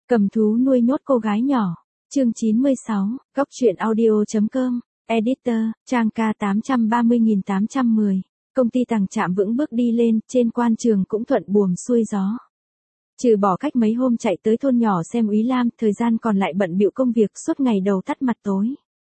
Cầm thú nuôi nhốt cô gái nhỏ. Chương 96, Góc truyện audio.com, Editor, trang K830810. Công ty Tằng Trạm vững bước đi lên, trên quan trường cũng thuận buồm xuôi gió. Trừ bỏ cách mấy hôm chạy tới thôn nhỏ xem Úy Lam, thời gian còn lại bận bịu công việc suốt ngày đầu tắt mặt tối.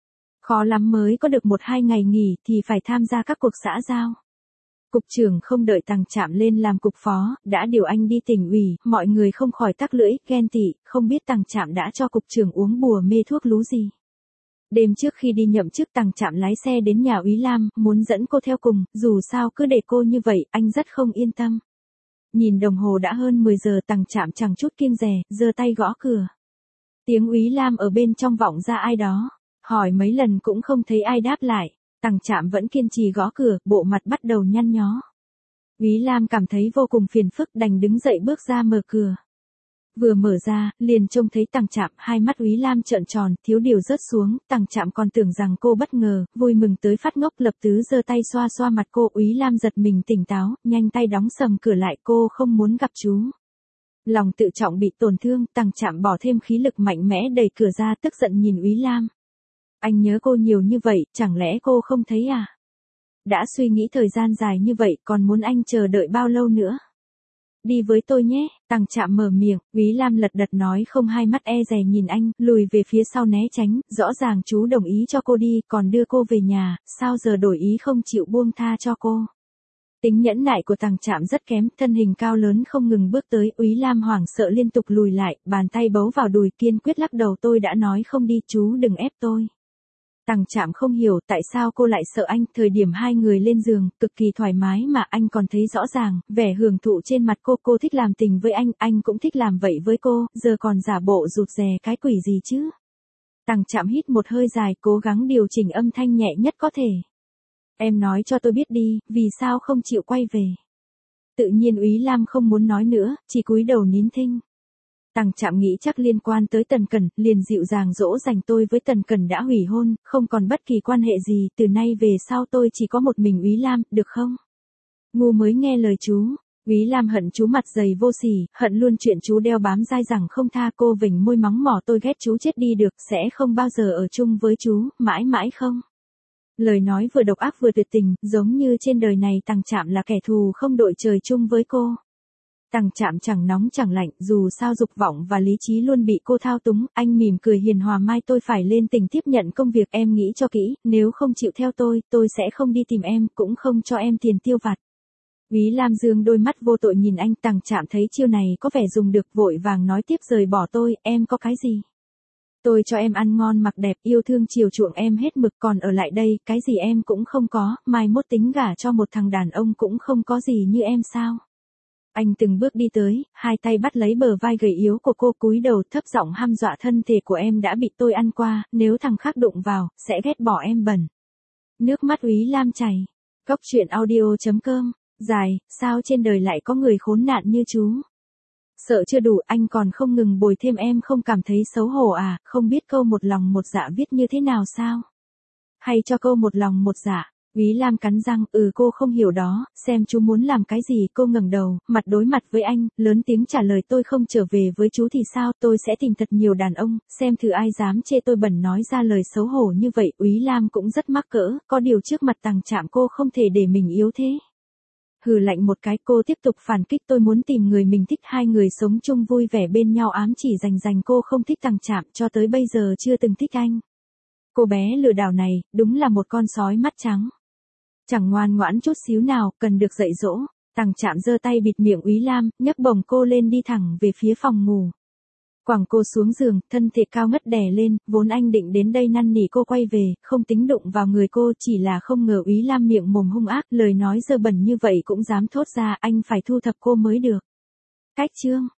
Khó lắm mới có được 1-2 ngày nghỉ thì phải tham gia các cuộc xã giao. Cục trưởng không đợi Tằng Trạm lên làm cục phó, đã điều anh đi tỉnh ủy, mọi người không khỏi tắc lưỡi, ghen tị, không biết Tằng Trạm đã cho cục trưởng uống bùa mê thuốc lú gì. Đêm trước khi đi nhậm chức, Tằng Trạm lái xe đến nhà Úy Lam, muốn dẫn cô theo cùng, dù sao cứ để cô như vậy, anh rất không yên tâm. Nhìn đồng hồ đã hơn 10 giờ, Tằng Trạm chẳng chút kiêng dè, giơ tay gõ cửa. Tiếng Úy Lam ở bên trong vọng ra ai đó, hỏi mấy lần cũng không thấy ai đáp lại. Tằng Trạm vẫn kiên trì gõ cửa, bộ mặt bắt đầu nhăn nhó. Úy Lam cảm thấy vô cùng phiền phức, đành đứng dậy bước ra mở cửa. Vừa mở ra, liền trông thấy Tằng Trạm, hai mắt Úy Lam trợn tròn, thiếu điều rớt xuống, Tằng Trạm còn tưởng rằng cô bất ngờ, vui mừng tới phát ngốc, lập tức giơ tay xoa xoa mặt cô. Úy Lam giật mình tỉnh táo, nhanh tay đóng sầm cửa lại, cô không muốn gặp chú. Lòng tự trọng bị tổn thương, Tằng Trạm bỏ thêm khí lực mạnh mẽ đẩy cửa ra, tức giận nhìn Úy Lam. Anh nhớ cô nhiều như vậy, chẳng lẽ cô không thấy à? Đã suy nghĩ thời gian dài như vậy, còn muốn anh chờ đợi bao lâu nữa? Đi với tôi nhé, Tằng Trạm mở miệng. Úy Lam lật đật nói không, hai mắt e dè nhìn anh, lùi về phía sau né tránh, rõ ràng chú đồng ý cho cô đi, còn đưa cô về nhà, sao giờ đổi ý không chịu buông tha cho cô? Tính nhẫn nại của Tằng Trạm rất kém, thân hình cao lớn không ngừng bước tới, Úy Lam hoảng sợ liên tục lùi lại, bàn tay bấu vào đùi, kiên quyết lắc đầu, tôi đã nói không đi, chú đừng ép tôi. Tằng Trạm không hiểu tại sao cô lại sợ anh, thời điểm hai người lên giường, cực kỳ thoải mái mà anh còn thấy rõ ràng, vẻ hưởng thụ trên mặt cô thích làm tình với anh cũng thích làm vậy với cô, giờ còn giả bộ rụt rè cái quỷ gì chứ. Tằng Trạm hít một hơi dài, cố gắng điều chỉnh âm thanh nhẹ nhất có thể. Em nói cho tôi biết đi, vì sao không chịu quay về. Tự nhiên Úy Lam không muốn nói nữa, chỉ cúi đầu nín thinh. Tằng Trạm nghĩ chắc liên quan tới Tần Cẩn, liền dịu dàng dỗ dành, tôi với Tần Cẩn đã hủy hôn, không còn bất kỳ quan hệ gì, từ nay về sau tôi chỉ có một mình Úy Lam, được không? Ngu mới nghe lời chú. Úy Lam hận chú mặt dày vô sỉ, hận luôn chuyện chú đeo bám dai dẳng không tha. Cô vểnh môi mắng mỏ, tôi ghét chú chết đi được, sẽ không bao giờ ở chung với chú, mãi mãi không. Lời nói vừa độc ác vừa tuyệt tình, giống như trên đời này Tằng Trạm là kẻ thù không đội trời chung với cô. Tằng Trạm chẳng nóng chẳng lạnh, dù sao dục vọng và lý trí luôn bị cô thao túng, anh mỉm cười hiền hòa, mai tôi phải lên tỉnh tiếp nhận công việc, em nghĩ cho kỹ, nếu không chịu theo tôi sẽ không đi tìm em, cũng không cho em tiền tiêu vặt. Úy Lam dương đôi mắt vô tội nhìn anh, Tằng Trạm thấy chiêu này có vẻ dùng được, vội vàng nói tiếp, rời bỏ tôi, em có cái gì? Tôi cho em ăn ngon mặc đẹp, yêu thương chiều chuộng em hết mực, còn ở lại đây, cái gì em cũng không có, mai mốt tính gả cho một thằng đàn ông cũng không có gì như em sao? Anh từng bước đi tới, hai tay bắt lấy bờ vai gầy yếu của cô, cúi đầu thấp giọng hăm dọa, thân thể của em đã bị tôi ăn qua, nếu thằng khác đụng vào, sẽ ghét bỏ em bẩn. Nước mắt Úy Lam chảy. Góc truyện audio.com, dài, sao trên đời lại có người khốn nạn như chú? Sợ chưa đủ, anh còn không ngừng bồi thêm, em không cảm thấy xấu hổ à, không biết câu một lòng một dạ viết như thế nào sao? Hay cho câu một lòng một dạ? Úy Lam cắn răng, cô không hiểu đó, xem chú muốn làm cái gì. Cô ngẩng đầu, mặt đối mặt với anh, lớn tiếng trả lời, tôi không trở về với chú thì sao, tôi sẽ tìm thật nhiều đàn ông, xem thử ai dám chê tôi bẩn. Nói ra lời xấu hổ như vậy, Úy Lam cũng rất mắc cỡ, có điều trước mặt Tằng Trạm cô không thể để mình yếu thế. Hừ lạnh một cái, cô tiếp tục phản kích, tôi muốn tìm người mình thích, hai người sống chung vui vẻ bên nhau, ám chỉ rành cô không thích Tằng Trạm, cho tới bây giờ chưa từng thích anh. Cô bé lừa đảo này, đúng là một con sói mắt trắng. Chẳng ngoan ngoãn chút xíu nào, cần được dạy dỗ. Tằng Trạm giơ tay bịt miệng Úy Lam, nhấc bổng cô lên đi thẳng về phía phòng ngủ. Quẳng cô xuống giường, thân thể cao ngất đè lên, vốn anh định đến đây năn nỉ cô quay về, không tính đụng vào người cô, chỉ là không ngờ Úy Lam miệng mồm hung ác, lời nói dơ bẩn như vậy cũng dám thốt ra, anh phải thu thập cô mới được. Cách chương